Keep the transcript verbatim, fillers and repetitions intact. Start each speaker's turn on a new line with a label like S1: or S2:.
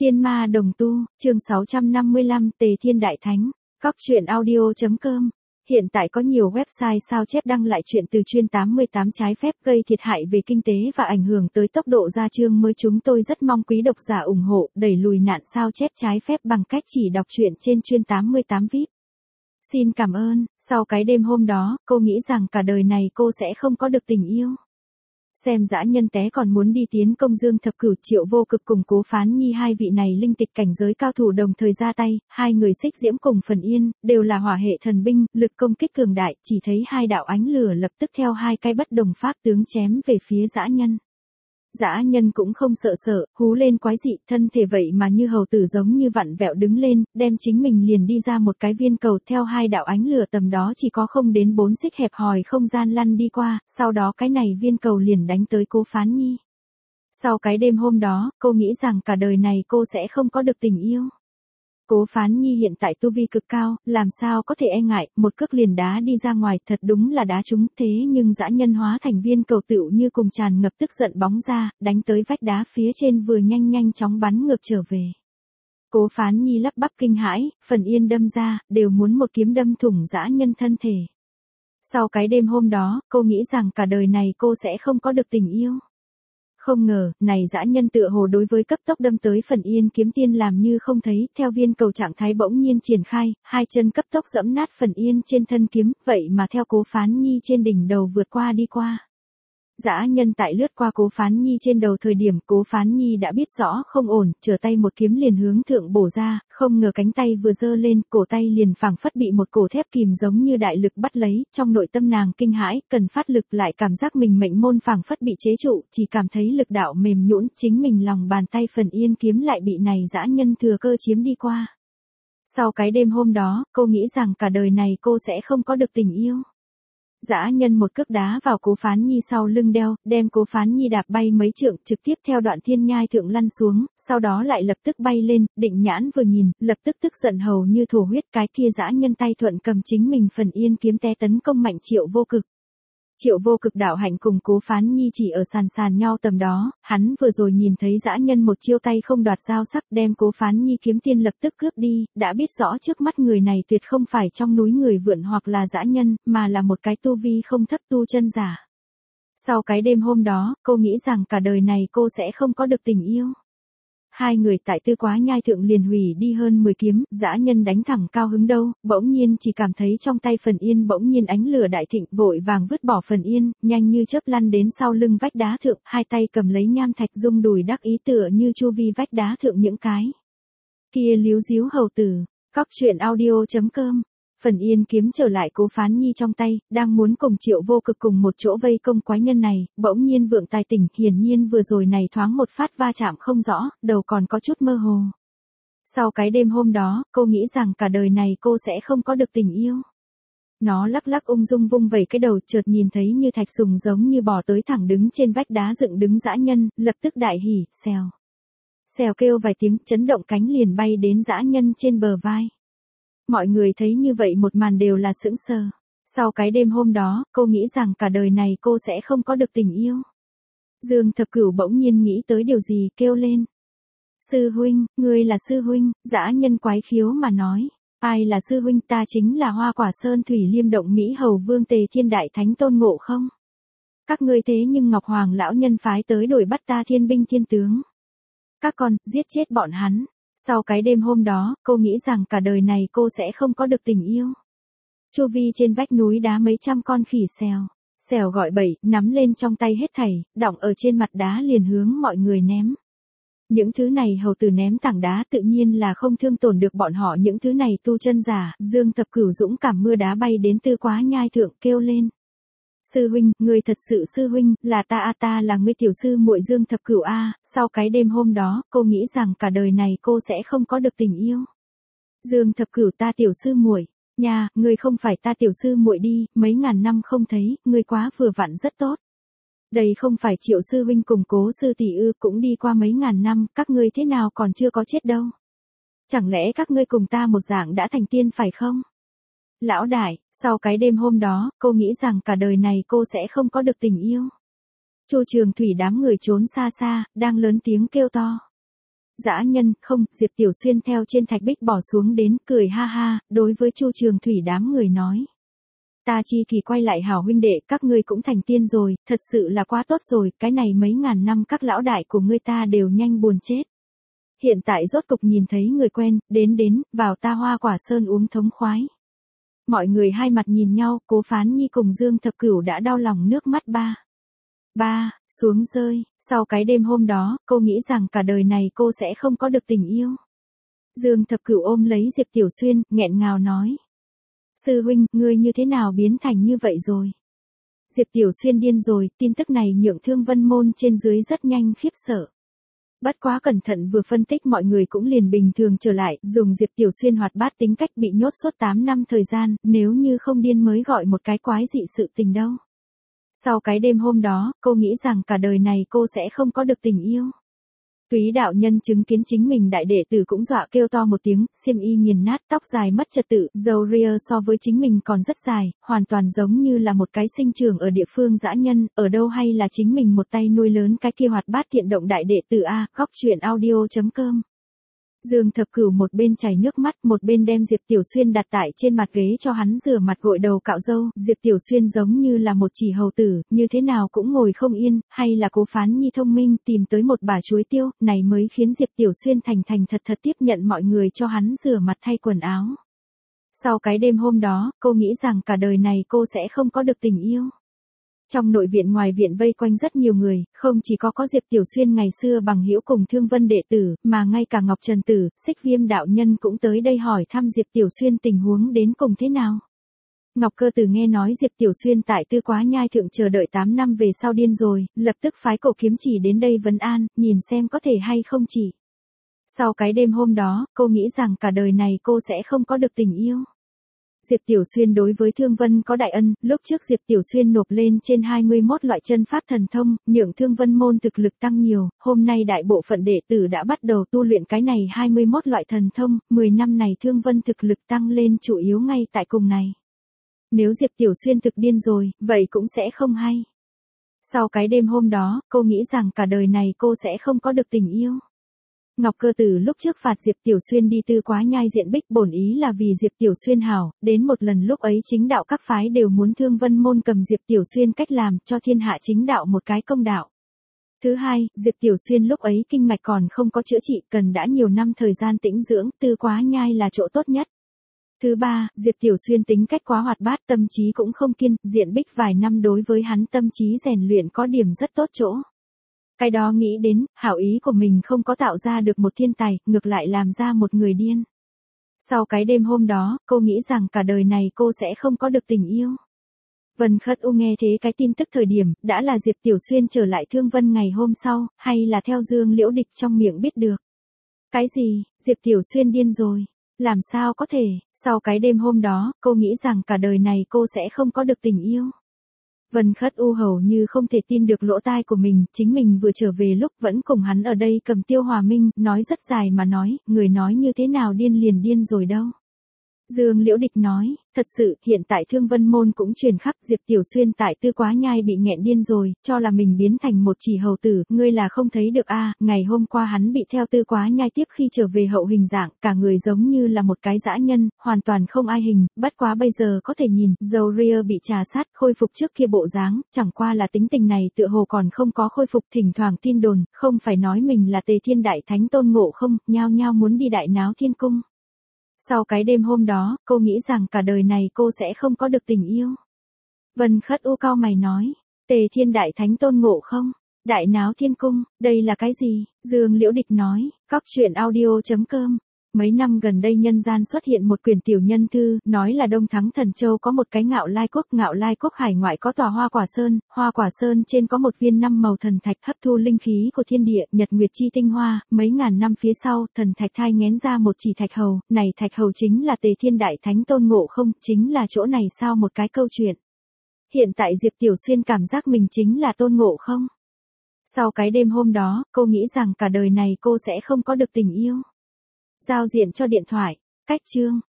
S1: Tiên ma đồng tu, chương sáu trăm năm mươi lăm, Tề Thiên Đại Thánh, Cóc truyện audio chấm com. Hiện tại có nhiều website sao chép đăng lại chuyện từ chuyên tám mươi tám trái phép gây thiệt hại về kinh tế và ảnh hưởng tới tốc độ ra chương mới. Chúng tôi rất mong quý độc giả ủng hộ, đẩy lùi nạn sao chép trái phép bằng cách chỉ đọc truyện trên chuyên tám mươi tám vê i pê. Xin cảm ơn. Sau cái đêm hôm đó, cô nghĩ rằng cả đời này cô sẽ không có được tình yêu. Xem dã nhân té còn muốn đi tiến công Dương Thập Cửu, Triệu Vô Cực cùng Cố Phán Nhi, hai vị này linh tịch cảnh giới cao thủ đồng thời ra tay, hai người Xích Diễm cùng Phần Yên, đều là hỏa hệ thần binh, lực công kích cường đại, chỉ thấy hai đạo ánh lửa lập tức theo hai cái bất đồng pháp tướng chém về phía dã nhân. Dã nhân cũng không sợ sợ, hú lên quái dị, thân thể vậy mà như hầu tử giống như vặn vẹo đứng lên, đem chính mình liền đi ra một cái viên cầu theo hai đạo ánh lửa tầm đó chỉ có không đến bốn xích hẹp hòi không gian lăn đi qua, sau đó cái này viên cầu liền đánh tới Cố Phán Nhi. Sau cái đêm hôm đó, cô nghĩ rằng cả đời này cô sẽ không có được tình yêu. Cố Phán Nhi hiện tại tu vi cực cao, làm sao có thể e ngại, một cước liền đá đi ra ngoài, thật đúng là đá trúng, thế nhưng dã nhân hóa thành viên cầu tựu như cùng tràn ngập tức giận bóng ra, đánh tới vách đá phía trên vừa nhanh nhanh chóng bắn ngược trở về. Cố Phán Nhi lắp bắp kinh hãi, Phần Yên đâm ra, đều muốn một kiếm đâm thủng dã nhân thân thể. Sau cái đêm hôm đó, cô nghĩ rằng cả đời này cô sẽ không có được tình yêu. Không ngờ, này dã nhân tựa hồ đối với cấp tốc đâm tới Phần Yên kiếm tiên làm như không thấy, theo viên cầu trạng thái bỗng nhiên triển khai, hai chân cấp tốc giẫm nát Phần Yên trên thân kiếm, vậy mà theo Cố Phán Nhi trên đỉnh đầu vượt qua đi qua. Dã nhân tại lướt qua Cố Phán Nhi trên đầu thời điểm, Cố Phán Nhi đã biết rõ không ổn, trở tay một kiếm liền hướng thượng bổ ra, không ngờ cánh tay vừa giơ lên, cổ tay liền phảng phất bị một cổ thép kìm giống như đại lực bắt lấy, trong nội tâm nàng kinh hãi, cần phát lực lại cảm giác mình mệnh môn phảng phất bị chế trụ, chỉ cảm thấy lực đạo mềm nhũn, chính mình lòng bàn tay Phần Yên kiếm lại bị này dã nhân thừa cơ chiếm đi qua. Sau cái đêm hôm đó, cô nghĩ rằng cả đời này cô sẽ không có được tình yêu. Dã nhân một cước đá vào Cố Phán Nhi sau lưng đeo, đem Cố Phán Nhi đạp bay mấy trượng, trực tiếp theo đoạn thiên nhai thượng lăn xuống, sau đó lại lập tức bay lên, định nhãn vừa nhìn, lập tức tức giận hầu như thổ huyết, cái kia dã nhân tay thuận cầm chính mình Phần Yên kiếm té tấn công mạnh Triệu Vô Cực. Triệu Vô Cực đạo hạnh cùng Cố Phán Nhi chỉ ở sàn sàn nhau tầm đó, hắn vừa rồi nhìn thấy dã nhân một chiêu tay không đoạt dao sắc đem Cố Phán Nhi kiếm tiên lập tức cướp đi, đã biết rõ trước mắt người này tuyệt không phải trong núi người vượn hoặc là dã nhân, mà là một cái tu vi không thấp tu chân giả. Sau cái đêm hôm đó, cô nghĩ rằng cả đời này cô sẽ không có được tình yêu. Hai người tại Tư Quá Nhai thượng liền hủy đi hơn mười kiếm, dã nhân đánh thẳng cao hứng đâu, bỗng nhiên chỉ cảm thấy trong tay Phần Yên bỗng nhiên ánh lửa đại thịnh, vội vàng vứt bỏ Phần Yên, nhanh như chớp lăn đến sau lưng vách đá thượng, hai tay cầm lấy nham thạch rung đùi đắc ý tựa như chu vi vách đá thượng những cái kia líu díu hầu tử. Cóc truyện audio chấm com. Phần Yên kiếm trở lại Cố Phán Nhi trong tay, đang muốn cùng Triệu Vô Cực cùng một chỗ vây công quái nhân này, bỗng nhiên vượng tài tỉnh, hiển nhiên vừa rồi này thoáng một phát va chạm không rõ, đầu còn có chút mơ hồ. Sau cái đêm hôm đó, cô nghĩ rằng cả đời này cô sẽ không có được tình yêu. Nó lắc lắc ung dung vung vẩy cái đầu, chợt nhìn thấy như thạch sùng giống như bò tới thẳng đứng trên vách đá dựng đứng dã nhân, lập tức đại hỉ, xèo. Xèo kêu vài tiếng, chấn động cánh liền bay đến dã nhân trên bờ vai. Mọi người thấy như vậy một màn đều là sững sờ. Sau cái đêm hôm đó, cô nghĩ rằng cả đời này cô sẽ không có được tình yêu. Dương Thập Cửu bỗng nhiên nghĩ tới điều gì, kêu lên. Sư huynh, ngươi là sư huynh, dã nhân quái khiếu mà nói. Ai là sư huynh? Ta chính là Hoa Quả Sơn Thủy Liêm Động Mỹ Hầu Vương Tề Thiên Đại Thánh Tôn Ngộ Không. Các ngươi thế nhưng Ngọc Hoàng lão nhân phái tới đuổi bắt ta thiên binh thiên tướng. Các con, giết chết bọn hắn. Sau cái đêm hôm đó, cô nghĩ rằng cả đời này cô sẽ không có được tình yêu. Chu vi trên vách núi đá mấy trăm con khỉ xèo. Xèo gọi bậy, nắm lên trong tay hết thảy, đọng ở trên mặt đá liền hướng mọi người ném. Những thứ này hầu tử ném tảng đá tự nhiên là không thương tổn được bọn họ, những thứ này tu chân giả. Dương Thập Cửu dũng cảm mưa đá bay đến Tư Quá Nhai thượng, kêu lên. Sư huynh, ngươi thật sự sư huynh, là ta a ta là ngươi tiểu sư muội Dương Thập Cửu a. Sau cái đêm hôm đó, cô nghĩ rằng cả đời này cô sẽ không có được tình yêu. Dương Thập Cửu, ta tiểu sư muội, nha, ngươi không phải ta tiểu sư muội đi, mấy ngàn năm không thấy, ngươi quá vừa vặn rất tốt. Đây không phải Triệu sư huynh cùng Cố sư tỷ ư, cũng đi qua mấy ngàn năm, các ngươi thế nào còn chưa có chết đâu. Chẳng lẽ các ngươi cùng ta một dạng đã thành tiên phải không? Lão đại, sau cái đêm hôm đó, cô nghĩ rằng cả đời này cô sẽ không có được tình yêu. Chu Trường Thủy đám người trốn xa xa, đang lớn tiếng kêu to. Dã nhân, không, Diệp Tiểu Xuyên theo trên thạch bích bỏ xuống đến, cười ha ha, đối với Chu Trường Thủy đám người nói. Ta chi kỳ quay lại hảo huynh đệ, các ngươi cũng thành tiên rồi, thật sự là quá tốt rồi, cái này mấy ngàn năm các lão đại của ngươi ta đều nhanh buồn chết. Hiện tại rốt cục nhìn thấy người quen, đến đến, vào ta Hoa Quả Sơn uống thống khoái. Mọi người hai mặt nhìn nhau, Cố Phán Nhi cùng Dương Thập Cửu đã đau lòng nước mắt ba. Ba, xuống rơi, sau cái đêm hôm đó, cô nghĩ rằng cả đời này cô sẽ không có được tình yêu. Dương Thập Cửu ôm lấy Diệp Tiểu Xuyên, nghẹn ngào nói. Sư huynh, ngươi như thế nào biến thành như vậy rồi? Diệp Tiểu Xuyên điên rồi, tin tức này nhượng Thương Vân Môn trên dưới rất nhanh khiếp sợ. Bất quá cẩn thận vừa phân tích mọi người cũng liền bình thường trở lại, dùng Diệp Tiểu Xuyên hoạt bát tính cách bị nhốt suốt tám năm thời gian, nếu như không điên mới gọi một cái quái dị sự tình đâu. Sau cái đêm hôm đó, cô nghĩ rằng cả đời này cô sẽ không có được tình yêu. Túy đạo nhân chứng kiến chính mình đại đệ tử cũng dọa kêu to một tiếng, xiêm y nghiền nát, tóc dài mất trật tự, râu ria so với chính mình còn rất dài, hoàn toàn giống như là một cái sinh trưởng ở địa phương dã nhân, ở đâu hay là chính mình một tay nuôi lớn cái kia hoạt bát thiện động đại đệ tử A, góc truyện audio chấm com. Dương Thập Cửu một bên chảy nước mắt, một bên đem Diệp Tiểu Xuyên đặt tại trên mặt ghế cho hắn rửa mặt gội đầu cạo râu, Diệp Tiểu Xuyên giống như là một chỉ hầu tử, như thế nào cũng ngồi không yên, hay là Cố Phán Nhi thông minh tìm tới một bả chuối tiêu, này mới khiến Diệp Tiểu Xuyên thành thành thật thật tiếp nhận mọi người cho hắn rửa mặt thay quần áo. Sau cái đêm hôm đó, cô nghĩ rằng cả đời này cô sẽ không có được tình yêu. Trong nội viện ngoài viện vây quanh rất nhiều người, không chỉ có có Diệp Tiểu Xuyên ngày xưa bằng hữu cùng Thương Vân đệ tử, mà ngay cả Ngọc Trần Tử, Xích Viêm đạo nhân cũng tới đây hỏi thăm Diệp Tiểu Xuyên tình huống đến cùng thế nào. Ngọc Cơ Tử nghe nói Diệp Tiểu Xuyên tại Tư Quá Nhai thượng chờ đợi tám năm về sau điên rồi, lập tức phái Cổ Kiếm Chỉ đến đây vấn an, nhìn xem có thể hay không chỉ. Sau cái đêm hôm đó, cô nghĩ rằng cả đời này cô sẽ không có được tình yêu. Diệp Tiểu Xuyên đối với Thương Vân có đại ân, lúc trước Diệp Tiểu Xuyên nộp lên trên hai mươi mốt loại chân pháp thần thông, nhượng Thương Vân môn thực lực tăng nhiều, hôm nay đại bộ phận đệ tử đã bắt đầu tu luyện cái này hai mươi mốt loại thần thông, mười năm này Thương Vân thực lực tăng lên chủ yếu ngay tại cùng này. Nếu Diệp Tiểu Xuyên thực điên rồi, vậy cũng sẽ không hay. Sau cái đêm hôm đó, cô nghĩ rằng cả đời này cô sẽ không có được tình yêu. Ngọc Cơ Tử lúc trước phạt Diệp Tiểu Xuyên đi Tư Quá Nhai diện bích bổn ý là vì Diệp Tiểu Xuyên hảo, đến một lần lúc ấy chính đạo các phái đều muốn Thương Vân môn cầm Diệp Tiểu Xuyên cách làm cho thiên hạ chính đạo một cái công đạo. Thứ hai, Diệp Tiểu Xuyên lúc ấy kinh mạch còn không có chữa trị, cần đã nhiều năm thời gian tĩnh dưỡng, Tư Quá Nhai là chỗ tốt nhất. Thứ ba, Diệp Tiểu Xuyên tính cách quá hoạt bát, tâm trí cũng không kiên, diện bích vài năm đối với hắn tâm trí rèn luyện có điểm rất tốt chỗ. Cái đó nghĩ đến, hảo ý của mình không có tạo ra được một thiên tài, ngược lại làm ra một người điên. Sau cái đêm hôm đó, cô nghĩ rằng cả đời này cô sẽ không có được tình yêu. Vân Khất U nghe thế cái tin tức thời điểm, đã là Diệp Tiểu Xuyên trở lại Thương Vân ngày hôm sau, hay là theo Dương Liễu Địch trong miệng biết được. Cái gì, Diệp Tiểu Xuyên điên rồi? Làm sao có thể, sau cái đêm hôm đó, cô nghĩ rằng cả đời này cô sẽ không có được tình yêu. Vân Khất U hầu như không thể tin được lỗ tai của mình, chính mình vừa trở về lúc vẫn cùng hắn ở đây cầm Tiêu Hòa Minh, nói rất dài mà nói, người nói như thế nào điên liền điên rồi đâu. Dương Liễu Địch nói, thật sự, hiện tại Thương Vân môn cũng truyền khắp Diệp Tiểu Xuyên tại Tư Quá Nhai bị nghẹn điên rồi, cho là mình biến thành một chỉ hầu tử, ngươi là không thấy được a, ngày hôm qua hắn bị theo Tư Quá Nhai tiếp khi trở về hậu hình dạng, cả người giống như là một cái dã nhân, hoàn toàn không ai hình, bất quá bây giờ có thể nhìn, râu ria bị trà sát, khôi phục trước kia bộ dáng, chẳng qua là tính tình này tựa hồ còn không có khôi phục, thỉnh thoảng tin đồn, không phải nói mình là Tề Thiên Đại Thánh Tôn Ngộ Không, nhao nhao muốn đi đại náo thiên cung. Sau cái đêm hôm đó, cô nghĩ rằng cả đời này cô sẽ không có được tình yêu. Vân Khất U cau mày nói, Tề Thiên Đại Thánh Tôn Ngộ Không, đại náo thiên cung, đây là cái gì? Dương Liễu Địch nói, góc truyện audio chấm com. Mấy năm gần đây nhân gian xuất hiện một quyển tiểu nhân thư, nói là Đông Thắng Thần Châu có một cái Ngạo Lai Quốc, Ngạo Lai Quốc hải ngoại có tòa Hoa Quả Sơn, Hoa Quả Sơn trên có một viên năm màu thần thạch hấp thu linh khí của thiên địa, nhật nguyệt chi tinh hoa, mấy ngàn năm phía sau, thần thạch thai nghén ra một chỉ thạch hầu, này thạch hầu chính là Tề Thiên Đại Thánh Tôn Ngộ Không, chính là chỗ này sao một cái câu chuyện. Hiện tại Diệp Tiểu Xuyên cảm giác mình chính là Tôn Ngộ Không. Sau cái đêm hôm đó, cô nghĩ rằng cả đời này cô sẽ không có được tình yêu. Giao diện cho điện thoại, cách chương.